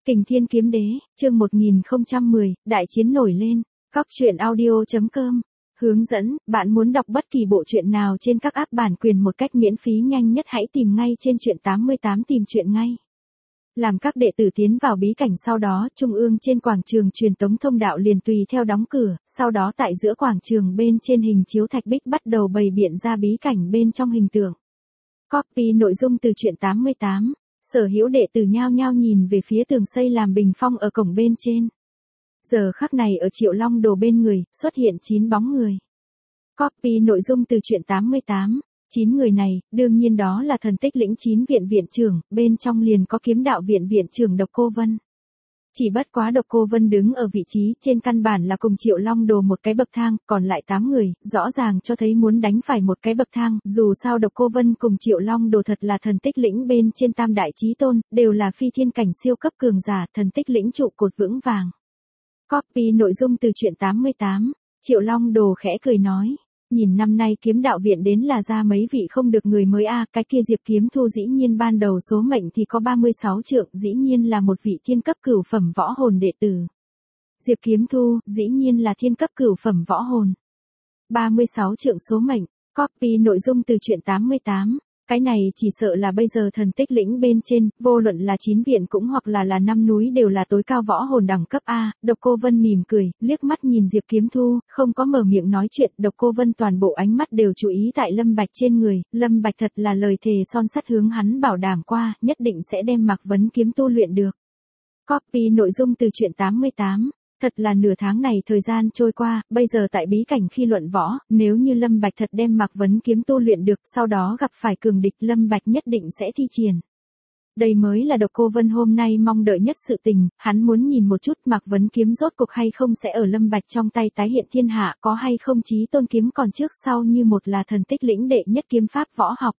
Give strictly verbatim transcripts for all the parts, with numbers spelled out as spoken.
Kình Thiên Kiếm Đế, chương một nghìn không trăm mười, đại chiến nổi lên. Cóc truyện audio chấm com. Hướng dẫn, bạn muốn đọc bất kỳ bộ truyện nào trên các app bản quyền một cách miễn phí nhanh nhất hãy tìm ngay trên truyện tám mươi tám tìm truyện ngay. Làm các đệ tử tiến vào bí cảnh sau đó, trung ương trên quảng trường truyền tống thông đạo liền tùy theo đóng cửa, sau đó tại giữa quảng trường bên trên hình chiếu thạch bích bắt đầu bày biện ra bí cảnh bên trong hình tượng. Copy nội dung từ truyện tám mươi tám. Sở hữu đệ tử nhao nhao nhìn về phía tường xây làm bình phong ở cổng bên trên. Giờ khắc này ở Triệu Long Đồ bên người, xuất hiện chín bóng người. Copy nội dung từ truyện tám mươi tám. chín người này, đương nhiên đó là thần tích lĩnh chín viện viện trưởng, bên trong liền có kiếm đạo viện viện trưởng Độc Cô Vân. Chỉ bất quá Độc Cô Vân đứng ở vị trí trên căn bản là cùng Triệu Long Đồ một cái bậc thang, còn lại tám người, rõ ràng cho thấy muốn đánh phải một cái bậc thang, dù sao Độc Cô Vân cùng Triệu Long Đồ thật là thần tích lĩnh bên trên tam đại chí tôn, đều là phi thiên cảnh siêu cấp cường giả, thần tích lĩnh trụ cột vững vàng. Copy nội dung từ truyện tám mươi tám, Triệu Long Đồ khẽ cười nói. Nhìn năm nay kiếm đạo viện đến là ra mấy vị không được người mới a à, cái kia Diệp Kiếm Thu dĩ nhiên ban đầu số mệnh thì có ba mươi sáu trượng, dĩ nhiên là một vị thiên cấp cửu phẩm võ hồn đệ tử. Diệp Kiếm Thu, dĩ nhiên là thiên cấp cửu phẩm võ hồn. ba mươi sáu trượng số mệnh, copy nội dung từ truyện tám mươi tám. Cái này chỉ sợ là bây giờ thần tích lĩnh bên trên, vô luận là chín viện cũng hoặc là là năm núi đều là tối cao võ hồn đẳng cấp A. Độc Cô Vân mỉm cười, liếc mắt nhìn Diệp Kiếm Thu, không có mở miệng nói chuyện. Độc Cô Vân toàn bộ ánh mắt đều chú ý tại Lâm Bạch trên người. Lâm Bạch thật là lời thề son sắt hướng hắn bảo đảm qua, nhất định sẽ đem Mạc Vấn kiếm tu luyện được. Copy nội dung từ truyện tám mươi tám. Thật là nửa tháng này thời gian trôi qua, bây giờ tại bí cảnh khi luận võ, nếu như Lâm Bạch thật đem Mạc Vấn kiếm tu luyện được, sau đó gặp phải cường địch, Lâm Bạch nhất định sẽ thi triển. Đây mới là Độc Cô Vân hôm nay mong đợi nhất sự tình, hắn muốn nhìn một chút Mạc Vấn kiếm rốt cục hay không sẽ ở Lâm Bạch trong tay tái hiện thiên hạ, có hay không chí tôn kiếm còn trước sau như một là thần tích lĩnh đệ nhất kiếm pháp võ học.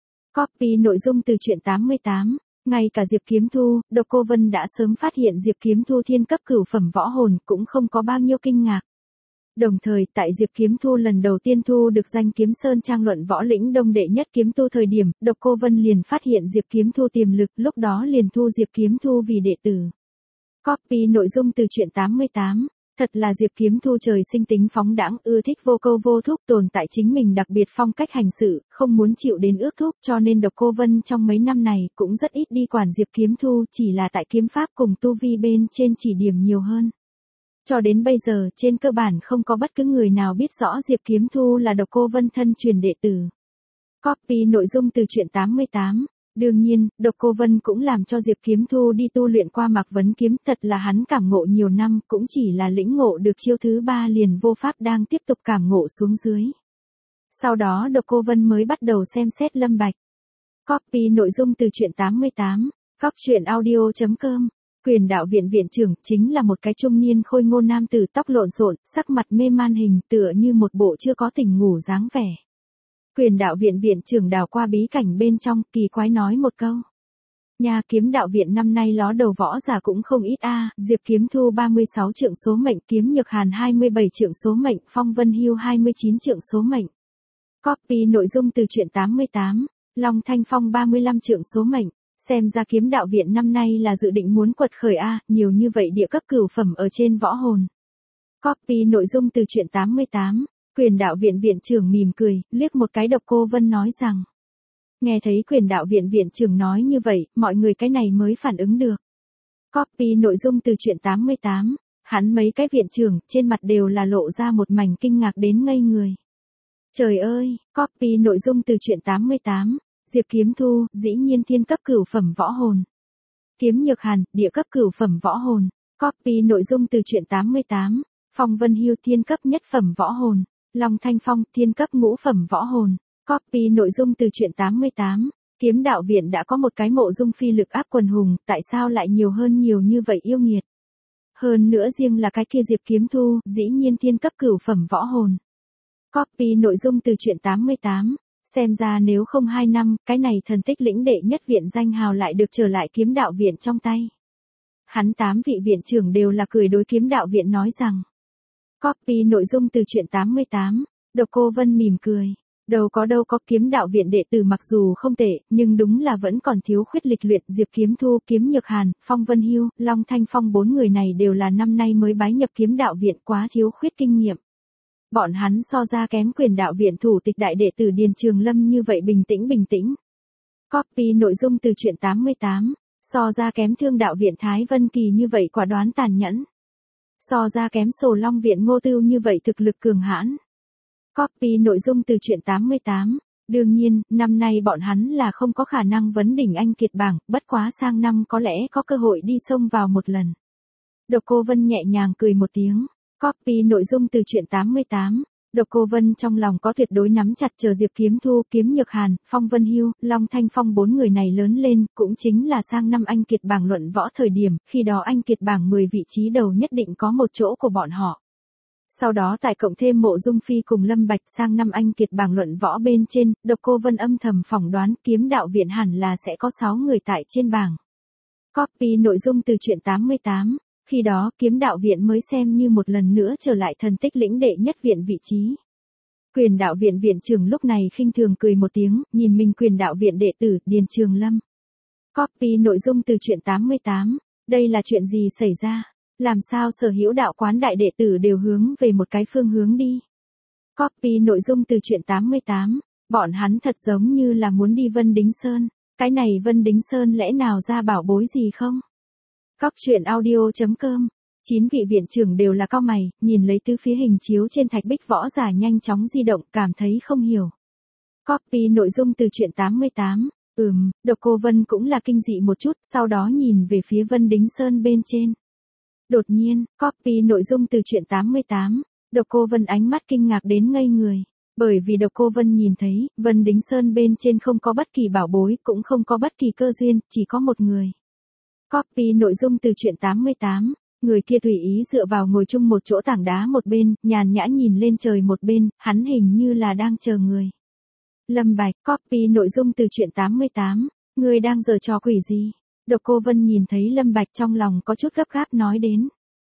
Copy nội dung từ truyện tám mươi tám. Ngay cả Diệp Kiếm Thu, Độc Cô Vân đã sớm phát hiện Diệp Kiếm Thu thiên cấp cửu phẩm võ hồn, cũng không có bao nhiêu kinh ngạc. Đồng thời, tại Diệp Kiếm Thu lần đầu tiên thu được danh Kiếm Sơn trang luận võ lĩnh đông đệ nhất kiếm tu thời điểm, Độc Cô Vân liền phát hiện Diệp Kiếm Thu tiềm lực, lúc đó liền thu Diệp Kiếm Thu vì đệ tử. Copy nội dung từ truyện tám mươi tám. Thật là Diệp Kiếm Thu trời sinh tính phóng đãng, ưa thích vô câu vô thúc, tồn tại chính mình đặc biệt phong cách hành sự, không muốn chịu đến ước thúc, cho nên Độc Cô Vân trong mấy năm này cũng rất ít đi quản Diệp Kiếm Thu, chỉ là tại kiếm pháp cùng tu vi bên trên chỉ điểm nhiều hơn. Cho đến bây giờ, trên cơ bản không có bất cứ người nào biết rõ Diệp Kiếm Thu là Độc Cô Vân thân truyền đệ tử. Copy nội dung từ truyện tám mươi tám. Đương nhiên, Độc Cô Vân cũng làm cho Diệp Kiếm Thu đi tu luyện qua Mạc Vấn kiếm, thật là hắn cảm ngộ nhiều năm, cũng chỉ là lĩnh ngộ được chiêu thứ ba liền vô pháp đang tiếp tục cảm ngộ xuống dưới. Sau đó Độc Cô Vân mới bắt đầu xem xét Lâm Bạch. Copy nội dung từ truyện tám mươi tám, cóc truyện audio chấm com. Quyền đạo viện viện trưởng chính là một cái trung niên khôi ngô nam tử tóc lộn xộn, sắc mặt mê man hình tựa như một bộ chưa có tỉnh ngủ dáng vẻ. Quyền đạo viện viện trưởng đào qua bí cảnh bên trong, kỳ quái nói một câu. Nhà kiếm đạo viện năm nay ló đầu võ giả cũng không ít a à, Diệp Kiếm Thu ba mươi sáu trượng số mệnh, Kiếm Nhược Hàn hai mươi bảy trượng số mệnh, Phong Vân Hưu hai mươi chín trượng số mệnh. Copy nội dung từ truyện tám mươi tám, Long Thanh Phong ba mươi lăm trượng số mệnh, xem ra kiếm đạo viện năm nay là dự định muốn quật khởi a à, nhiều như vậy địa cấp cửu phẩm ở trên võ hồn. Copy nội dung từ truyện tám mươi tám. Quyền đạo viện viện trưởng mỉm cười, liếc một cái Độc Cô Vân nói rằng. Nghe thấy quyền đạo viện viện trưởng nói như vậy, mọi người cái này mới phản ứng được. Copy nội dung từ truyện tám mươi tám. Hắn mấy cái viện trưởng, trên mặt đều là lộ ra một mảnh kinh ngạc đến ngây người. Trời ơi, copy nội dung từ truyện tám mươi tám. Diệp Kiếm Thu, dĩ nhiên thiên cấp cửu phẩm võ hồn. Kiếm Nhược Hàn, địa cấp cửu phẩm võ hồn. Copy nội dung từ truyện tám mươi tám. Phong Vân Hưu thiên cấp nhất phẩm võ hồn. Long Thanh Phong, thiên cấp ngũ phẩm võ hồn. Copy nội dung từ truyện tám mươi tám. Kiếm đạo viện đã có một cái mộ dung phi lực áp quần hùng, tại sao lại nhiều hơn nhiều như vậy yêu nghiệt. Hơn nữa riêng là cái kia Diệp Kiếm Thu, dĩ nhiên thiên cấp cửu phẩm võ hồn. Copy nội dung từ truyện tám mươi tám. Xem ra nếu không hai năm, cái này thần tích lĩnh đệ nhất viện danh hào lại được trở lại kiếm đạo viện trong tay. Hắn tám vị viện trưởng đều là cười đối kiếm đạo viện nói rằng. Copy nội dung từ truyện tám mươi tám. Độc Cô Vân mỉm cười. Đâu có đâu có, kiếm đạo viện đệ tử mặc dù không tệ, nhưng đúng là vẫn còn thiếu khuyết lịch luyện. Diệp Kiếm Thu, Kiếm Nhược Hàn, Phong Vân Hưu, Long Thanh Phong bốn người này đều là năm nay mới bái nhập kiếm đạo viện, quá thiếu khuyết kinh nghiệm. Bọn hắn so ra kém quyền đạo viện thủ tịch đại đệ tử Điền Trường Lâm như vậy bình tĩnh bình tĩnh. Copy nội dung từ truyện tám mươi tám, so ra kém thương đạo viện Thái Vân Kỳ như vậy quả đoán tàn nhẫn. So ra kém Sổ Long viện Ngô Tưu như vậy thực lực cường hãn. Copy nội dung từ truyện tám mươi tám. Đương nhiên, năm nay bọn hắn là không có khả năng vấn đỉnh anh kiệt bảng, bất quá sang năm có lẽ có cơ hội đi xông vào một lần. Độc Cô Vân nhẹ nhàng cười một tiếng. Copy nội dung từ truyện tám mươi tám. Độc Cô Vân trong lòng có tuyệt đối nắm chặt chờ Diệp Kiếm Thu, Kiếm Nhược Hàn, Phong Vân Hưu, Long Thanh Phong bốn người này lớn lên, cũng chính là sang năm anh kiệt bảng luận võ thời điểm, khi đó anh kiệt bảng mười vị trí đầu nhất định có một chỗ của bọn họ. Sau đó tại cộng thêm Mộ Dung Phi cùng Lâm Bạch sang năm anh kiệt bảng luận võ bên trên, Độc Cô Vân âm thầm phỏng đoán kiếm đạo viện hẳn là sẽ có sáu người tại trên bảng. Copy nội dung từ truyện tám mươi tám. Khi đó kiếm đạo viện mới xem như một lần nữa trở lại thần tích lĩnh đệ nhất viện vị trí. Quyền đạo viện viện trưởng lúc này khinh thường cười một tiếng, nhìn mình quyền đạo viện đệ tử Điền Trường Lâm. Copy nội dung từ truyện tám mươi tám. Đây là chuyện gì xảy ra? Làm sao sở hữu đạo quán đại đệ tử đều hướng về một cái phương hướng đi? Copy nội dung từ truyện tám mươi tám. Bọn hắn thật giống như là muốn đi Vân Đính Sơn. Cái này Vân Đính Sơn lẽ nào ra bảo bối gì không? Cóc truyện audio chấm com. Chín vị viện trưởng đều là cau mày, nhìn lấy tứ phía hình chiếu trên thạch bích võ giả nhanh chóng di động, cảm thấy không hiểu. Copy nội dung từ truyện tám mươi tám. Ừm, Độc Cô Vân cũng là kinh dị một chút, sau đó nhìn về phía Vân Đính Sơn bên trên. Đột nhiên, copy nội dung từ truyện tám mươi tám. Độc Cô Vân ánh mắt kinh ngạc đến ngây người. Bởi vì Độc Cô Vân nhìn thấy, Vân Đính Sơn bên trên không có bất kỳ bảo bối, cũng không có bất kỳ cơ duyên, chỉ có một người. Copy nội dung từ truyện tám mươi tám. Người kia tùy ý dựa vào ngồi chung một chỗ tảng đá một bên, nhàn nhã nhìn lên trời một bên, hắn hình như là đang chờ người. Lâm Bạch, copy nội dung từ truyện tám mươi tám. Người đang giở trò quỷ gì? Độc Cô Vân nhìn thấy Lâm Bạch trong lòng có chút gấp gáp nói đến.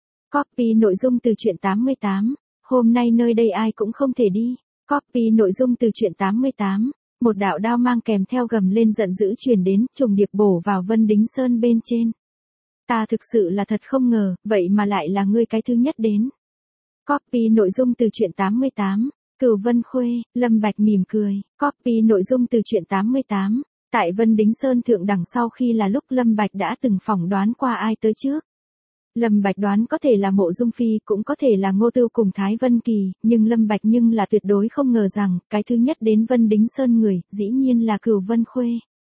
Copy nội dung từ truyện tám mươi tám. Hôm nay nơi đây ai cũng không thể đi. Copy nội dung từ truyện tám mươi tám. Một đạo đao mang kèm theo gầm lên giận dữ truyền đến, trùng điệp bổ vào Vân Đính Sơn bên trên. Ta thực sự là thật không ngờ, vậy mà lại là ngươi cái thứ nhất đến. Copy nội dung từ truyện tám mươi tám. Cửu Vân Khuê, Lâm Bạch mỉm cười. Copy nội dung từ truyện tám mươi tám. Tại Vân Đính Sơn thượng đẳng sau khi là lúc Lâm Bạch đã từng phỏng đoán qua ai tới trước. Lâm Bạch đoán có thể là Mộ Dung Phi, cũng có thể là Ngô Tưu cùng Thái Vân Kỳ, nhưng Lâm Bạch nhưng là tuyệt đối không ngờ rằng, cái thứ nhất đến Vân Đính Sơn người, dĩ nhiên là Cửu Vân Khuê.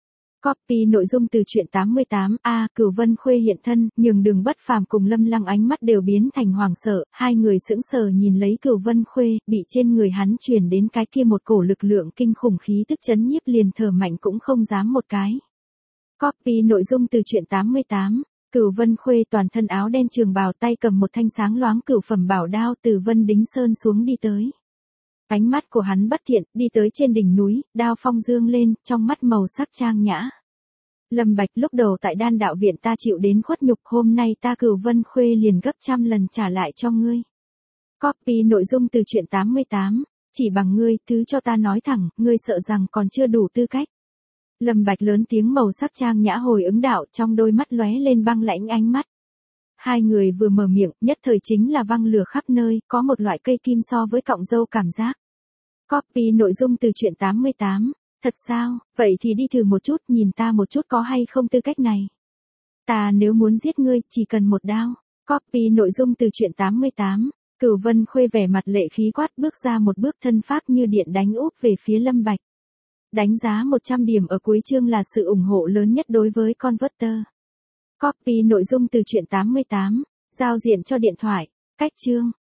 Copy nội dung từ truyện tám mươi tám. A, à, Cửu Vân Khuê hiện thân, nhường Đường Bất Phàm cùng Lâm Lăng ánh mắt đều biến thành hoảng sợ, hai người sững sờ nhìn lấy Cửu Vân Khuê, bị trên người hắn truyền đến cái kia một cổ lực lượng kinh khủng khí tức chấn nhiếp liền thở mạnh cũng không dám một cái. Copy nội dung từ truyện tám mươi tám. Cửu Vân Khuê toàn thân áo đen trường bào, tay cầm một thanh sáng loáng cửu phẩm bảo đao từ Vân Đính Sơn xuống đi tới. Ánh mắt của hắn bất thiện, đi tới trên đỉnh núi, đao phong dương lên, trong mắt màu sắc trang nhã. Lâm Bạch, lúc đầu tại Đan đạo viện ta chịu đến khuất nhục, hôm nay ta Cửu Vân Khuê liền gấp trăm lần trả lại cho ngươi. Copy nội dung từ truyện tám mươi tám. Chỉ bằng ngươi, thứ cho ta nói thẳng, ngươi sợ rằng còn chưa đủ tư cách. Lâm Bạch lớn tiếng màu sắc trang nhã hồi ứng đạo, trong đôi mắt lóe lên băng lãnh ánh mắt. Hai người vừa mở miệng, nhất thời chính là văng lửa khắp nơi, có một loại cây kim so với cọng dâu cảm giác. Copy nội dung từ truyện tám mươi tám. Thật sao, vậy thì đi thử một chút, nhìn ta một chút có hay không tư cách này. Ta nếu muốn giết ngươi, chỉ cần một đao. Copy nội dung từ truyện tám mươi tám. Cửu Vân Khuê vẻ mặt lệ khí quát, bước ra một bước, thân pháp như điện đánh úp về phía Lâm Bạch. Đánh giá một trăm điểm ở cuối chương là sự ủng hộ lớn nhất đối với Converter. Copy nội dung từ truyện tám mươi tám. Giao diện cho điện thoại. Cách chương.